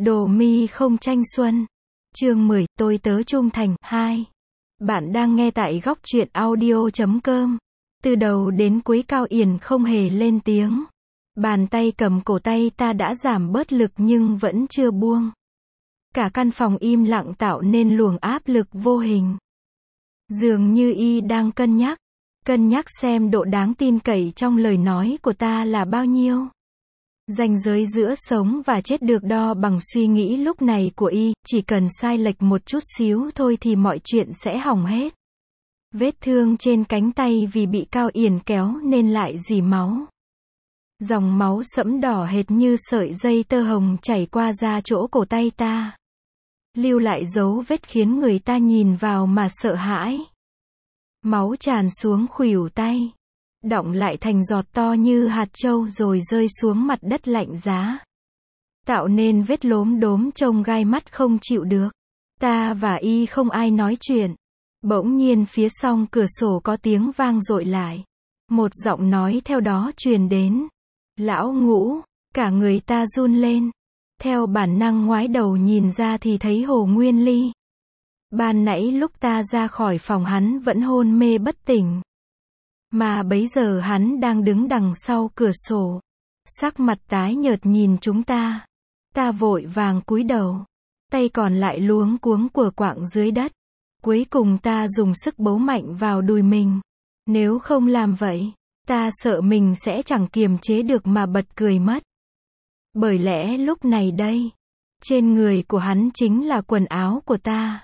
Đồ mi không tranh xuân. Chương 10, tôi tớ trung thành, 2. Bạn đang nghe tại góc truyện audio.com. Từ đầu đến cuối Cao Yển không hề lên tiếng. Bàn tay cầm cổ tay ta đã giảm bớt lực nhưng vẫn chưa buông. Cả căn phòng im lặng tạo nên luồng áp lực vô hình. Dường như y đang cân nhắc xem độ đáng tin cậy trong lời nói của ta là bao nhiêu. Ranh giới giữa sống và chết được đo bằng suy nghĩ lúc này của y, chỉ cần sai lệch một chút xíu thôi thì mọi chuyện sẽ hỏng hết. Vết thương trên cánh tay vì bị Cao Yển kéo nên lại rỉ máu. Dòng máu sẫm đỏ hệt như sợi dây tơ hồng chảy qua da chỗ cổ tay ta. Lưu lại dấu vết khiến người ta nhìn vào mà sợ hãi. Máu tràn xuống khuỷu tay. Đọng lại thành giọt to như hạt trâu rồi rơi xuống mặt đất lạnh giá. Tạo nên vết lốm đốm trông gai mắt không chịu được. Ta và y không ai nói chuyện. Bỗng nhiên phía song cửa sổ có tiếng vang dội lại. Một giọng nói theo đó truyền đến. Lão Ngũ, cả người ta run lên. Theo bản năng ngoái đầu nhìn ra thì thấy Hồ Nguyên Ly. Ban nãy lúc ta ra khỏi phòng hắn vẫn hôn mê bất tỉnh. Mà bấy giờ hắn đang đứng đằng sau cửa sổ. Sắc mặt tái nhợt nhìn chúng ta. Ta vội vàng cúi đầu. Tay còn lại luống cuống của quạng dưới đất. Cuối cùng ta dùng sức bấu mạnh vào đùi mình. Nếu không làm vậy, ta sợ mình sẽ chẳng kiềm chế được mà bật cười mất. Bởi lẽ lúc này đây, trên người của hắn chính là quần áo của ta.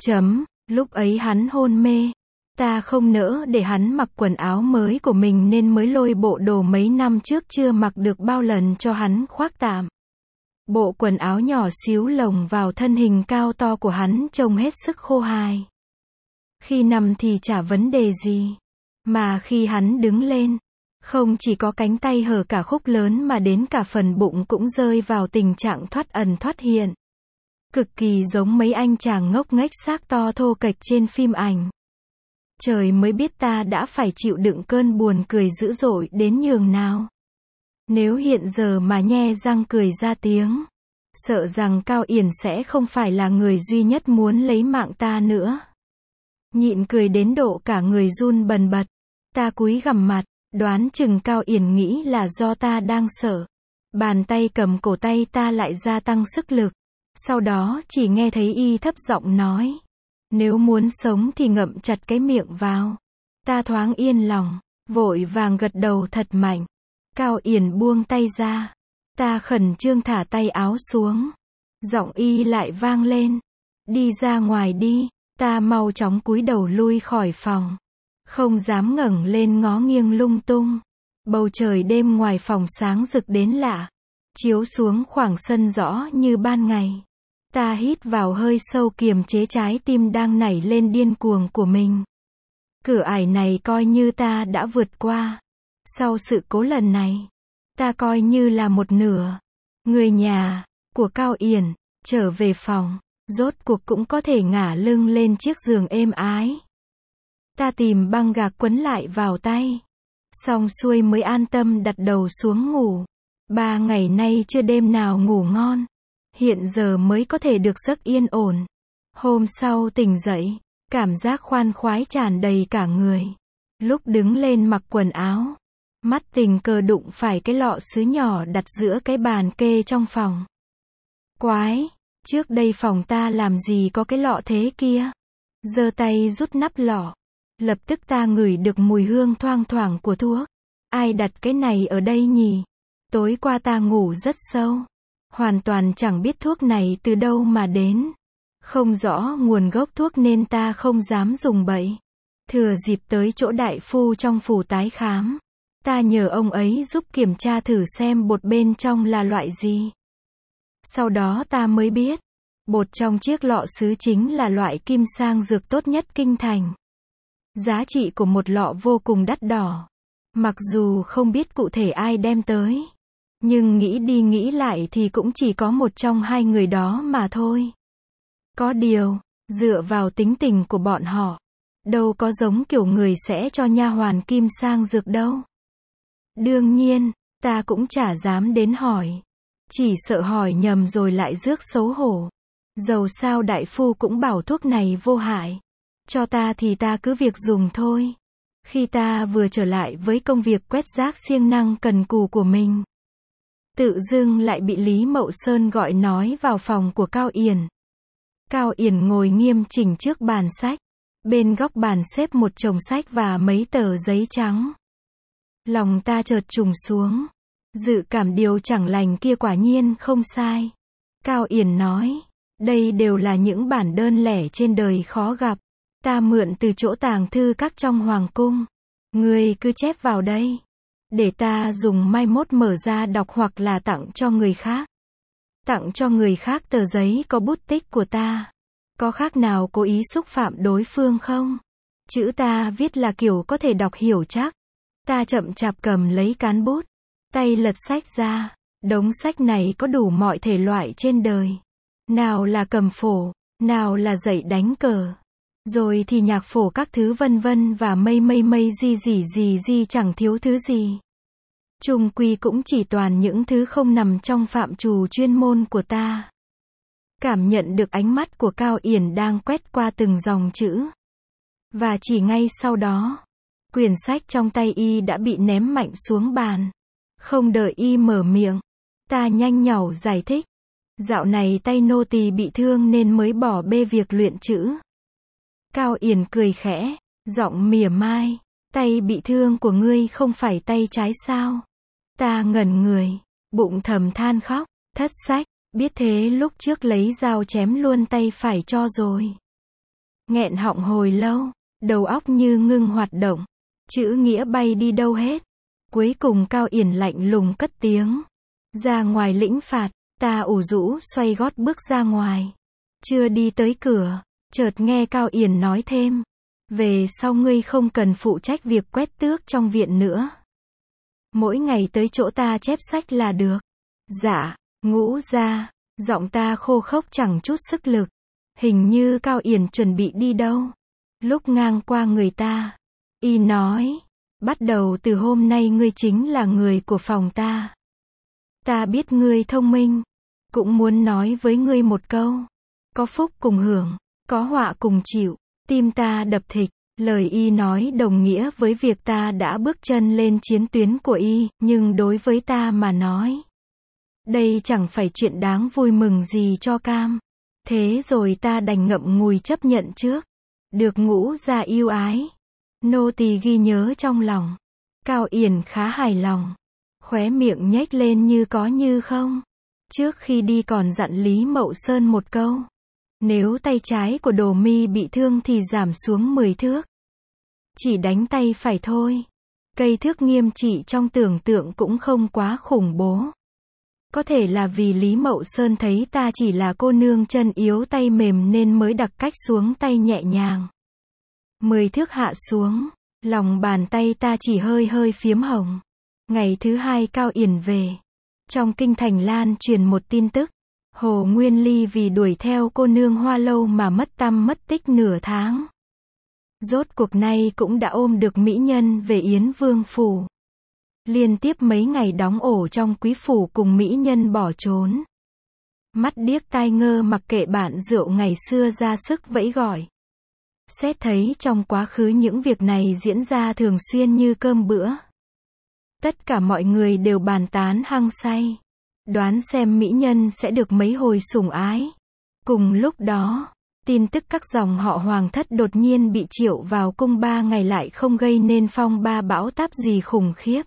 Lúc ấy hắn hôn mê. Ta không nỡ để hắn mặc quần áo mới của mình nên mới lôi bộ đồ mấy năm trước chưa mặc được bao lần cho hắn khoác tạm. Bộ quần áo nhỏ xíu lồng vào thân hình cao to của hắn trông hết sức khô hài. Khi nằm thì chả vấn đề gì. Mà khi hắn đứng lên, không chỉ có cánh tay hở cả khúc lớn mà đến cả phần bụng cũng rơi vào tình trạng thoát ẩn thoát hiện. Cực kỳ giống mấy anh chàng ngốc nghếch xác to thô kệch trên phim ảnh. Trời mới biết ta đã phải chịu đựng cơn buồn cười dữ dội đến nhường nào. Nếu hiện giờ mà nhe răng cười ra tiếng, sợ rằng Cao Yển sẽ không phải là người duy nhất muốn lấy mạng ta nữa. Nhịn cười đến độ cả người run bần bật. Ta cúi gằm mặt, đoán chừng Cao Yển nghĩ là do ta đang sợ. Bàn tay cầm cổ tay ta lại gia tăng sức lực. Sau đó chỉ nghe thấy y thấp giọng nói. Nếu muốn sống thì ngậm chặt cái miệng vào. Ta thoáng yên lòng, vội vàng gật đầu thật mạnh. Cao Yển buông tay ra. Ta khẩn trương thả tay áo xuống. Giọng y lại vang lên. Đi ra ngoài đi. Ta mau chóng cúi đầu lui khỏi phòng. Không dám ngẩng lên ngó nghiêng lung tung. Bầu trời đêm ngoài phòng sáng rực đến lạ. Chiếu xuống khoảng sân rõ như ban ngày. Ta hít vào hơi sâu kiềm chế trái tim đang nảy lên điên cuồng của mình. Cửa ải này coi như ta đã vượt qua. Sau sự cố lần này, ta coi như là một nửa. Người nhà của Cao Yển trở về phòng, rốt cuộc cũng có thể ngả lưng lên chiếc giường êm ái. Ta tìm băng gạc quấn lại vào tay. Xong xuôi mới an tâm đặt đầu xuống ngủ. 3 ngày nay chưa đêm nào ngủ ngon. Hiện giờ mới có thể được giấc yên ổn. Hôm sau tỉnh dậy, cảm giác khoan khoái tràn đầy cả người. Lúc đứng lên mặc quần áo, mắt tình cờ đụng phải cái lọ sứ nhỏ đặt giữa cái bàn kê trong phòng. Quái, trước đây phòng ta làm gì có cái lọ thế kia. Giơ tay rút nắp lọ. Lập tức ta ngửi được mùi hương thoang thoảng của thuốc. Ai đặt cái này ở đây nhỉ? Tối qua ta ngủ rất sâu. Hoàn toàn chẳng biết thuốc này từ đâu mà đến. Không rõ nguồn gốc thuốc nên ta không dám dùng bậy. Thừa dịp tới chỗ đại phu trong phủ tái khám. Ta nhờ ông ấy giúp kiểm tra thử xem bột bên trong là loại gì. Sau đó ta mới biết. Bột trong chiếc lọ sứ chính là loại kim sang dược tốt nhất kinh thành. Giá trị của một lọ vô cùng đắt đỏ. Mặc dù không biết cụ thể ai đem tới. Nhưng nghĩ đi nghĩ lại thì cũng chỉ có một trong hai người đó mà thôi. Có điều, dựa vào tính tình của bọn họ, đâu có giống kiểu người sẽ cho nha hoàn kim sang dược đâu. Đương nhiên, ta cũng chả dám đến hỏi. Chỉ sợ hỏi nhầm rồi lại rước xấu hổ. Dầu sao đại phu cũng bảo thuốc này vô hại. Cho ta thì ta cứ việc dùng thôi. Khi ta vừa trở lại với công việc quét rác siêng năng cần cù của mình, tự dưng lại bị Lý Mậu Sơn gọi nói vào phòng của Cao Yển. Cao Yển ngồi nghiêm chỉnh trước bàn sách. Bên góc bàn xếp một chồng sách và mấy tờ giấy trắng. Lòng ta chợt trùng xuống. Dự cảm điều chẳng lành kia quả nhiên không sai. Cao Yển nói, đây đều là những bản đơn lẻ trên đời khó gặp. Ta mượn từ chỗ tàng thư các trong hoàng cung. Ngươi cứ chép vào đây. Để ta dùng mai mốt mở ra đọc hoặc là tặng cho người khác. Tặng cho người khác tờ giấy có bút tích của ta. Có khác nào cố ý xúc phạm đối phương không? Chữ ta viết là kiểu có thể đọc hiểu chắc. Ta chậm chạp cầm lấy cán bút. Tay lật sách ra. Đống sách này có đủ mọi thể loại trên đời. Nào là cầm phổ, nào là dạy đánh cờ. Rồi thì nhạc phổ các thứ vân vân và mây gì chẳng thiếu thứ gì. Chung quy cũng chỉ toàn những thứ không nằm trong phạm trù chuyên môn của ta. Cảm nhận được ánh mắt của Cao Yển đang quét qua từng dòng chữ. Và chỉ ngay sau đó, quyển sách trong tay y đã bị ném mạnh xuống bàn. Không đợi y mở miệng, ta nhanh nhảu giải thích. Dạo này tay nô tỳ bị thương nên mới bỏ bê việc luyện chữ. Cao Yển cười khẽ, giọng mỉa mai. Tay bị thương của ngươi không phải tay trái sao? Ta ngẩn người, bụng thầm than khóc, thất sách, biết thế lúc trước lấy dao chém luôn tay phải cho rồi. Nghẹn họng hồi lâu, đầu óc như ngưng hoạt động, chữ nghĩa bay đi đâu hết. Cuối cùng Cao Yển lạnh lùng cất tiếng. Ra ngoài lĩnh phạt, ta ủ rũ xoay gót bước ra ngoài. Chưa đi tới cửa, chợt nghe Cao Yển nói thêm. Về sau ngươi không cần phụ trách việc quét tước trong viện nữa. Mỗi ngày tới chỗ ta chép sách là được. Dạ, Ngũ ra, giọng ta khô khốc chẳng chút sức lực. Hình như Cao Yển chuẩn bị đi đâu. Lúc ngang qua người ta, y nói, bắt đầu từ hôm nay ngươi chính là người của phòng ta. Ta biết ngươi thông minh, cũng muốn nói với ngươi một câu. Có phúc cùng hưởng, có họa cùng chịu. Tim ta đập thịch, lời y nói đồng nghĩa với việc ta đã bước chân lên chiến tuyến của y, nhưng đối với ta mà nói, đây chẳng phải chuyện đáng vui mừng gì cho cam. Thế rồi ta đành ngậm ngùi chấp nhận trước. Được Ngũ gia yêu ái, nô tỳ ghi nhớ trong lòng. Cao Yển khá hài lòng, khóe miệng nhếch lên như có như không. Trước khi đi còn dặn Lý Mậu Sơn một câu. Nếu tay trái của Đồ Mi bị thương thì giảm xuống 10 thước. Chỉ đánh tay phải thôi. Cây thước nghiêm trị trong tưởng tượng cũng không quá khủng bố. Có thể là vì Lý Mậu Sơn thấy ta chỉ là cô nương chân yếu tay mềm nên mới đặc cách xuống tay nhẹ nhàng. 10 thước hạ xuống, lòng bàn tay ta chỉ hơi hơi phiếm hồng. Ngày thứ hai Cao Yển về. Trong kinh thành lan truyền một tin tức. Hồ Nguyên Ly vì đuổi theo cô nương Hoa Lâu mà mất tăm mất tích nửa tháng. Rốt cuộc nay cũng đã ôm được mỹ nhân về Yến Vương phủ. Liên tiếp mấy ngày đóng ổ trong quý phủ cùng mỹ nhân bỏ trốn. Mắt điếc tai ngơ mặc kệ bạn rượu ngày xưa ra sức vẫy gọi. Xét thấy trong quá khứ những việc này diễn ra thường xuyên như cơm bữa. Tất cả mọi người đều bàn tán hăng say. Đoán xem mỹ nhân sẽ được mấy hồi sủng ái. Cùng lúc đó, tin tức các dòng họ hoàng thất đột nhiên bị triệu vào cung 3 ngày lại không gây nên phong ba bão táp gì khủng khiếp.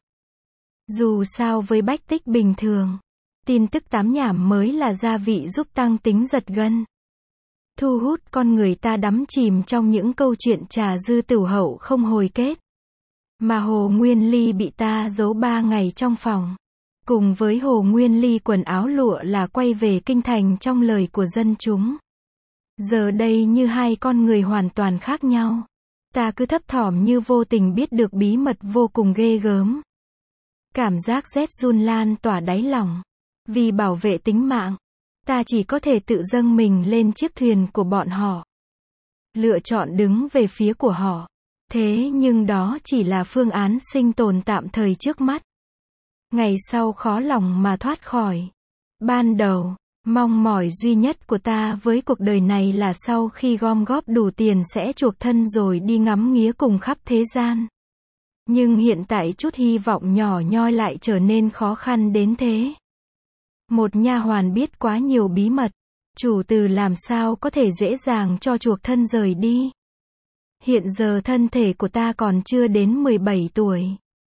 Dù sao với bách tích bình thường, tin tức tám nhảm mới là gia vị giúp tăng tính giật gân. Thu hút con người ta đắm chìm trong những câu chuyện trà dư tửu hậu không hồi kết. Mà Hồ Nguyên Ly bị ta giấu 3 ngày trong phòng. Cùng với Hồ Nguyên Ly quần áo lụa là quay về kinh thành trong lời của dân chúng. Giờ đây như hai con người hoàn toàn khác nhau. Ta cứ thấp thỏm như vô tình biết được bí mật vô cùng ghê gớm. Cảm giác rét run lan tỏa đáy lòng. Vì bảo vệ tính mạng, ta chỉ có thể tự dâng mình lên chiếc thuyền của bọn họ. Lựa chọn đứng về phía của họ. Thế nhưng đó chỉ là phương án sinh tồn tạm thời trước mắt. Ngày sau khó lòng mà thoát khỏi. Ban đầu, mong mỏi duy nhất của ta với cuộc đời này là sau khi gom góp đủ tiền sẽ chuộc thân rồi đi ngắm nghía cùng khắp thế gian. Nhưng hiện tại chút hy vọng nhỏ nhoi lại trở nên khó khăn đến thế. Một nha hoàn biết quá nhiều bí mật. Chủ từ làm sao có thể dễ dàng cho chuộc thân rời đi. Hiện giờ thân thể của ta còn chưa đến 17 tuổi.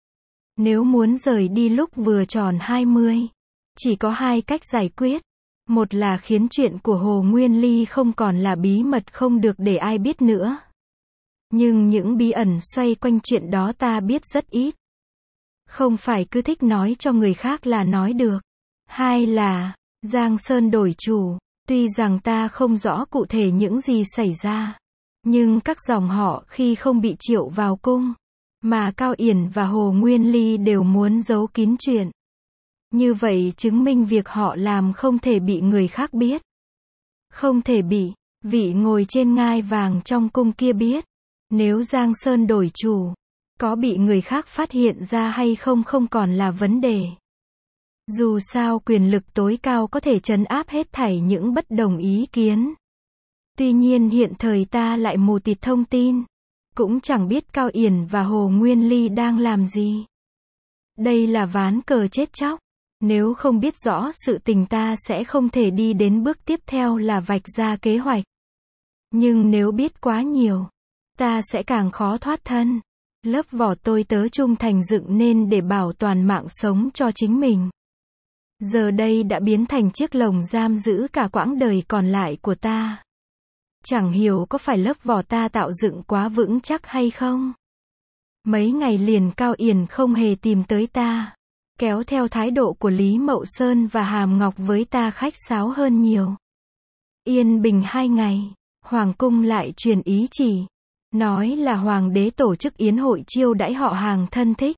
Nếu muốn rời đi lúc vừa tròn 20, chỉ có hai cách giải quyết. Một là khiến chuyện của Hồ Nguyên Ly không còn là bí mật không được để ai biết nữa. Nhưng những bí ẩn xoay quanh chuyện đó ta biết rất ít. Không phải cứ thích nói cho người khác là nói được. Hai là, Giang Sơn đổi chủ. Tuy rằng ta không rõ cụ thể những gì xảy ra. Nhưng các dòng họ khi không bị triệu vào cung. Mà Cao Yển và Hồ Nguyên Ly đều muốn giấu kín chuyện. Như vậy chứng minh việc họ làm không thể bị người khác biết. Không thể bị vị ngồi trên ngai vàng trong cung kia biết. Nếu Giang Sơn đổi chủ, có bị người khác phát hiện ra hay không không còn là vấn đề. Dù sao quyền lực tối cao có thể trấn áp hết thảy những bất đồng ý kiến. Tuy nhiên hiện thời ta lại mù tịt thông tin. Cũng chẳng biết Cao Yển và Hồ Nguyên Ly đang làm gì. Đây là ván cờ chết chóc. Nếu không biết rõ sự tình ta sẽ không thể đi đến bước tiếp theo là vạch ra kế hoạch. Nhưng nếu biết quá nhiều, ta sẽ càng khó thoát thân. Lớp vỏ tôi tớ trung thành dựng nên để bảo toàn mạng sống cho chính mình. Giờ đây đã biến thành chiếc lồng giam giữ cả quãng đời còn lại của ta. Chẳng hiểu có phải lớp vỏ ta tạo dựng quá vững chắc hay không? Mấy ngày liền Cao Yển không hề tìm tới ta. Kéo theo thái độ của Lý Mậu Sơn và Hàm Ngọc với ta khách sáo hơn nhiều. Yên bình 2 ngày, Hoàng cung lại truyền ý chỉ. Nói là Hoàng đế tổ chức yến hội chiêu đãi họ hàng thân thích.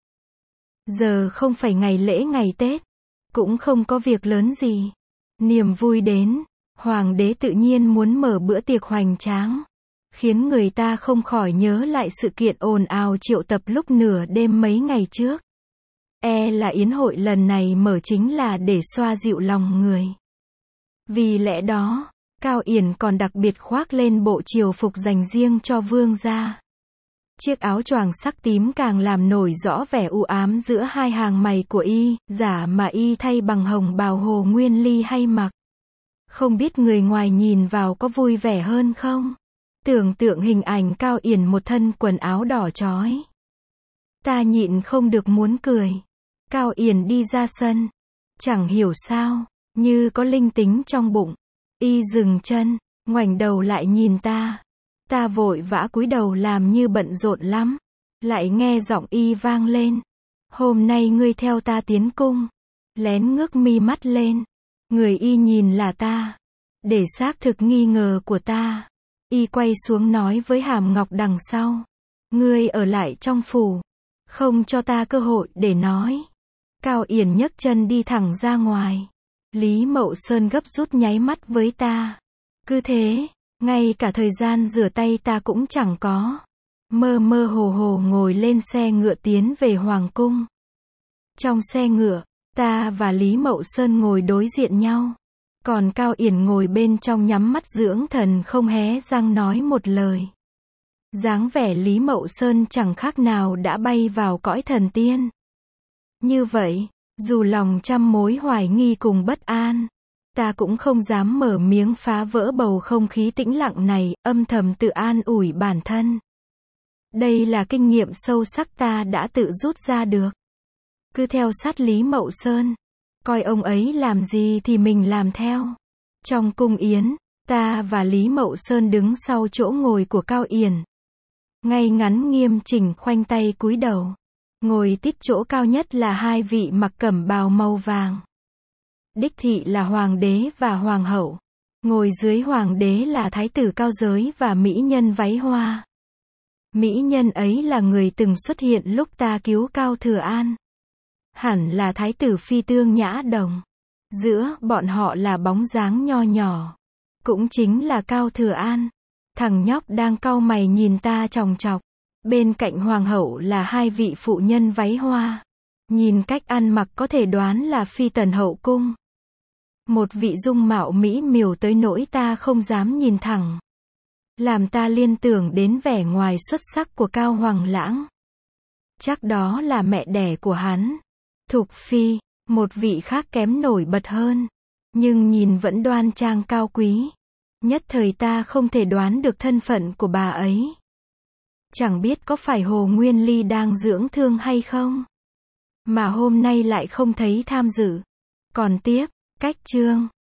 Giờ không phải ngày lễ ngày Tết. Cũng không có việc lớn gì. Niềm vui đến, Hoàng đế tự nhiên muốn mở bữa tiệc hoành tráng. Khiến người ta không khỏi nhớ lại sự kiện ồn ào triệu tập lúc nửa đêm mấy ngày trước. Là yến hội lần này mở chính là để xoa dịu lòng người. Vì lẽ đó, Cao Yển còn đặc biệt khoác lên bộ triều phục dành riêng cho vương gia. Chiếc áo choàng sắc tím càng làm nổi rõ vẻ u ám giữa hai hàng mày của y, giả mà y thay bằng hồng bào Hồ Nguyên Ly hay mặc. Không biết người ngoài nhìn vào có vui vẻ hơn không? Tưởng tượng hình ảnh Cao Yển một thân quần áo đỏ chói. Ta nhịn không được muốn cười. Cao Yển đi ra sân. Chẳng hiểu sao, như có linh tính trong bụng. Y dừng chân, ngoảnh đầu lại nhìn ta. Ta vội vã cúi đầu làm như bận rộn lắm. Lại nghe giọng y vang lên. Hôm nay ngươi theo ta tiến cung. Lén ngước mi mắt lên. Người y nhìn là ta. Để xác thực nghi ngờ của ta. Y quay xuống nói với Hàm Ngọc đằng sau. Ngươi ở lại trong phủ. Không cho ta cơ hội để nói. Cao Yển nhấc chân đi thẳng ra ngoài. Lý Mậu Sơn gấp rút nháy mắt với ta. Cứ thế, ngay cả thời gian rửa tay ta cũng chẳng có. Mơ mơ hồ hồ ngồi lên xe ngựa tiến về Hoàng cung. Trong xe ngựa, ta và Lý Mậu Sơn ngồi đối diện nhau. Còn Cao Yển ngồi bên trong nhắm mắt dưỡng thần không hé răng nói một lời. Dáng vẻ Lý Mậu Sơn chẳng khác nào đã bay vào cõi thần tiên. Như vậy, dù lòng trăm mối hoài nghi cùng bất an, ta cũng không dám mở miếng phá vỡ bầu không khí tĩnh lặng này, âm thầm tự an ủi bản thân. Đây là kinh nghiệm sâu sắc ta đã tự rút ra được. Cứ theo sát Lý Mậu Sơn, coi ông ấy làm gì thì mình làm theo. Trong cung yến, ta và Lý Mậu Sơn đứng sau chỗ ngồi của Cao Yển. Ngay ngắn nghiêm chỉnh khoanh tay cúi đầu. Ngồi tít chỗ cao nhất là hai vị mặc cẩm bào màu vàng. Đích thị là hoàng đế và hoàng hậu. Ngồi dưới hoàng đế là thái tử cao giới và mỹ nhân váy hoa. Mỹ nhân ấy là người từng xuất hiện lúc ta cứu Cao Thừa An. Hẳn là thái tử Phi Tương Nhã Đồng. Giữa bọn họ là bóng dáng nho nhỏ. Cũng chính là Cao Thừa An. Thằng nhóc đang cau mày nhìn ta chòng chọc. Bên cạnh hoàng hậu là hai vị phụ nhân váy hoa. Nhìn cách ăn mặc có thể đoán là phi tần hậu cung. Một vị dung mạo mỹ miều tới nỗi ta không dám nhìn thẳng. Làm ta liên tưởng đến vẻ ngoài xuất sắc của Cao Hoằng Lãng. Chắc đó là mẹ đẻ của hắn. Thục Phi, một vị khác kém nổi bật hơn. Nhưng nhìn vẫn đoan trang cao quý. Nhất thời ta không thể đoán được thân phận của bà ấy. Chẳng biết có phải Hồ Nguyên Ly đang dưỡng thương hay không? Mà hôm nay lại không thấy tham dự. Còn tiếp, cách chương.